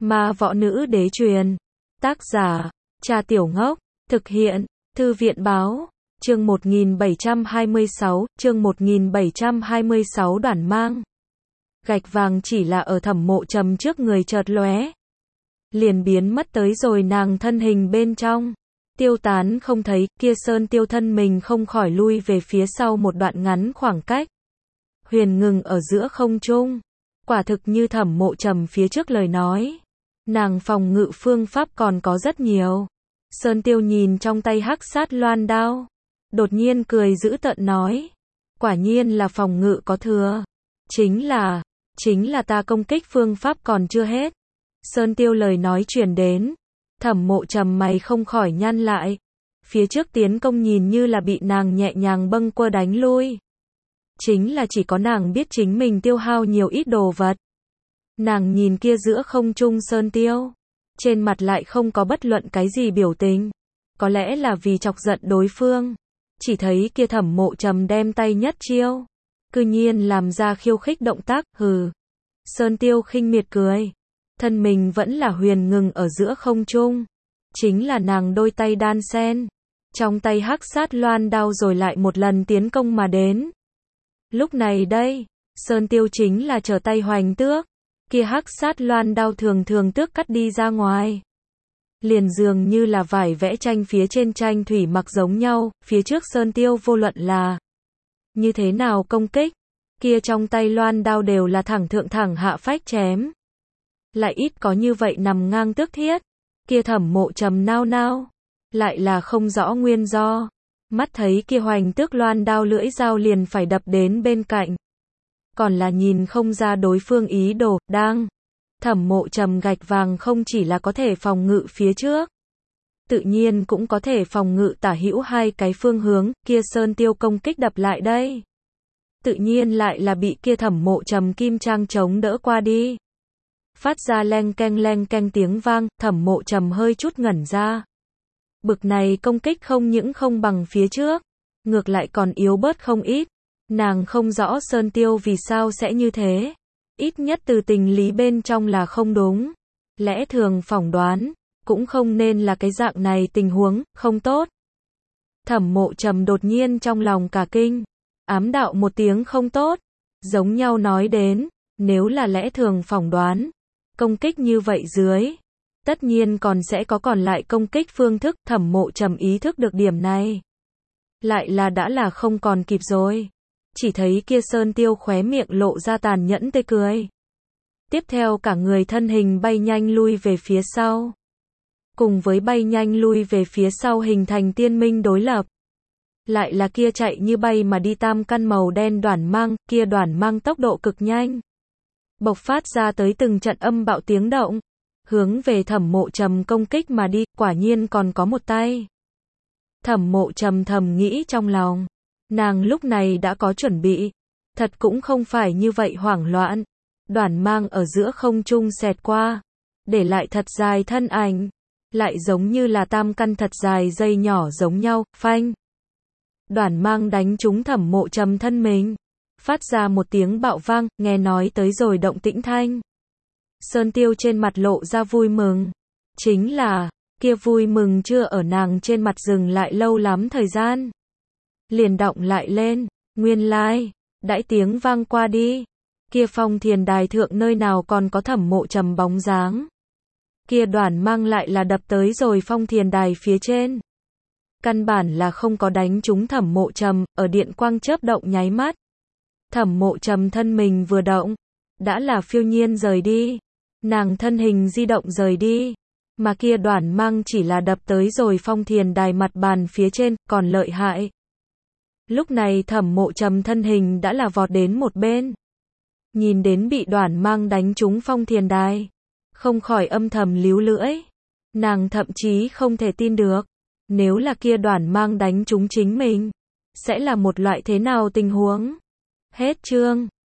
Ma võ nữ đế truyền. Tác giả, Cha Tiểu Ngốc. Thực hiện, Thư viện báo. Chương 1726, chương 1726 Đoản Mang. Gạch vàng chỉ là ở Thẩm Mộ Trầm trước người chợt lóe, liền biến mất tới rồi nàng thân hình bên trong. Tiêu tán không thấy, kia Sơn Tiêu thân mình không khỏi lui về phía sau một đoạn ngắn khoảng cách. Huyền ngừng ở giữa không trung. Quả thực như Thẩm Mộ Trầm phía trước lời nói. Nàng phòng ngự phương pháp còn có rất nhiều. Sơn Tiêu nhìn trong tay hắc sát loan đao, đột nhiên cười dữ tợn nói. Quả nhiên là phòng ngự có thừa. Chính là ta công kích phương pháp còn chưa hết. Sơn Tiêu lời nói truyền đến. Thẩm Mộ Trầm mày không khỏi nhăn lại. Phía trước tiến công nhìn như là bị nàng nhẹ nhàng bâng quơ đánh lui. Chính là chỉ có nàng biết chính mình tiêu hao nhiều ít đồ vật. Nàng nhìn kia giữa không trung Sơn Tiêu, trên mặt lại không có bất luận cái gì biểu tình. Có lẽ là vì chọc giận đối phương. Chỉ thấy kia Thẩm Mộ Trầm đem tay nhất chiêu, cư nhiên làm ra khiêu khích động tác, hừ. Sơn Tiêu khinh miệt cười. Thân mình vẫn là huyền ngừng ở giữa không trung. Chính là nàng đôi tay đan sen. Trong tay hắc sát loan đao rồi lại một lần tiến công mà đến. Lúc này đây, Sơn Tiêu chính là trở tay hoành tước. Kia hắc sát loan đao thường thường tước cắt đi ra ngoài. Liền dường như là vải vẽ tranh phía trên tranh thủy mặc giống nhau, phía trước Sơn Tiêu vô luận là như thế nào công kích, kia trong tay loan đao đều là thẳng thượng thẳng hạ phách chém. Lại ít có như vậy nằm ngang tước thiết. Kia Thẩm Mộ Trầm nao nao, lại là không rõ nguyên do. Mắt thấy kia hoành tước loan đao lưỡi dao liền phải đập đến bên cạnh. Còn là nhìn không ra đối phương ý đồ, đang. Thẩm Mộ Trầm gạch vàng không chỉ là có thể phòng ngự phía trước, tự nhiên cũng có thể phòng ngự tả hữu hai cái phương hướng, kia Sơn Tiêu công kích đập lại đây. Tự nhiên lại là bị kia Thẩm Mộ Trầm kim trang chống đỡ qua đi. Phát ra leng keng tiếng vang, Thẩm Mộ Trầm hơi chút ngẩn ra. Bực này công kích không những không bằng phía trước, ngược lại còn yếu bớt không ít. Nàng không rõ Sơn Tiêu vì sao sẽ như thế. Ít nhất từ tình lý bên trong là không đúng. Lẽ thường phỏng đoán, cũng không nên là cái dạng này tình huống, không tốt. Thẩm Mộ Trầm đột nhiên trong lòng cả kinh. Ám đạo một tiếng không tốt. Giống nhau nói đến, nếu là lẽ thường phỏng đoán, công kích như vậy dưới, tất nhiên còn sẽ có còn lại công kích phương thức. Thẩm Mộ Trầm ý thức được điểm này, lại là đã là không còn kịp rồi. Chỉ thấy kia Sơn Tiêu khóe miệng lộ ra tàn nhẫn tươi cười. Tiếp theo cả người thân hình bay nhanh lui về phía sau. Cùng với bay nhanh lui về phía sau hình thành tiên minh đối lập. Lại là kia chạy như bay mà đi tam căn màu đen đoản mang, kia đoản mang tốc độ cực nhanh. Bộc phát ra tới từng trận âm bạo tiếng động. Hướng về Thẩm Mộ Trầm công kích mà đi, quả nhiên còn có một tay. Thẩm Mộ Trầm thầm nghĩ trong lòng. Nàng lúc này đã có chuẩn bị. Thật cũng không phải như vậy hoảng loạn. Đoản mang ở giữa không trung xẹt qua, để lại thật dài thân ảnh. Lại giống như là tam căn thật dài dây nhỏ giống nhau, phanh. Đoản mang đánh trúng Thẩm Mộ Trầm thân mình. Phát ra một tiếng bạo vang, nghe nói tới rồi động tĩnh thanh. Sơn Tiêu trên mặt lộ ra vui mừng. Chính là, kia vui mừng chưa ở nàng trên mặt dừng lại lâu lắm thời gian. Liền động lại lên, nguyên lai, đãi tiếng vang qua đi. Kia Phong Thiền Đài thượng nơi nào còn có Thẩm Mộ Trầm bóng dáng. Kia đoản mang lại là đập tới rồi Phong Thiền Đài phía trên. Căn bản là không có đánh trúng Thẩm Mộ Trầm, ở điện quang chớp động nháy mắt. Thẩm Mộ Trầm thân mình vừa động, đã là phiêu nhiên rời đi. Nàng thân hình di động rời đi, mà kia đoản mang chỉ là đập tới rồi Phong Thiền Đài mặt bàn phía trên, còn lợi hại. Lúc này Thẩm Mộ Trầm thân hình đã là vọt đến một bên. Nhìn đến bị đoản mang đánh trúng Phong Thiền Đài, không khỏi âm thầm líu lưỡi. Nàng thậm chí không thể tin được, nếu là kia đoản mang đánh trúng chính mình, sẽ là một loại thế nào tình huống. Hết chương.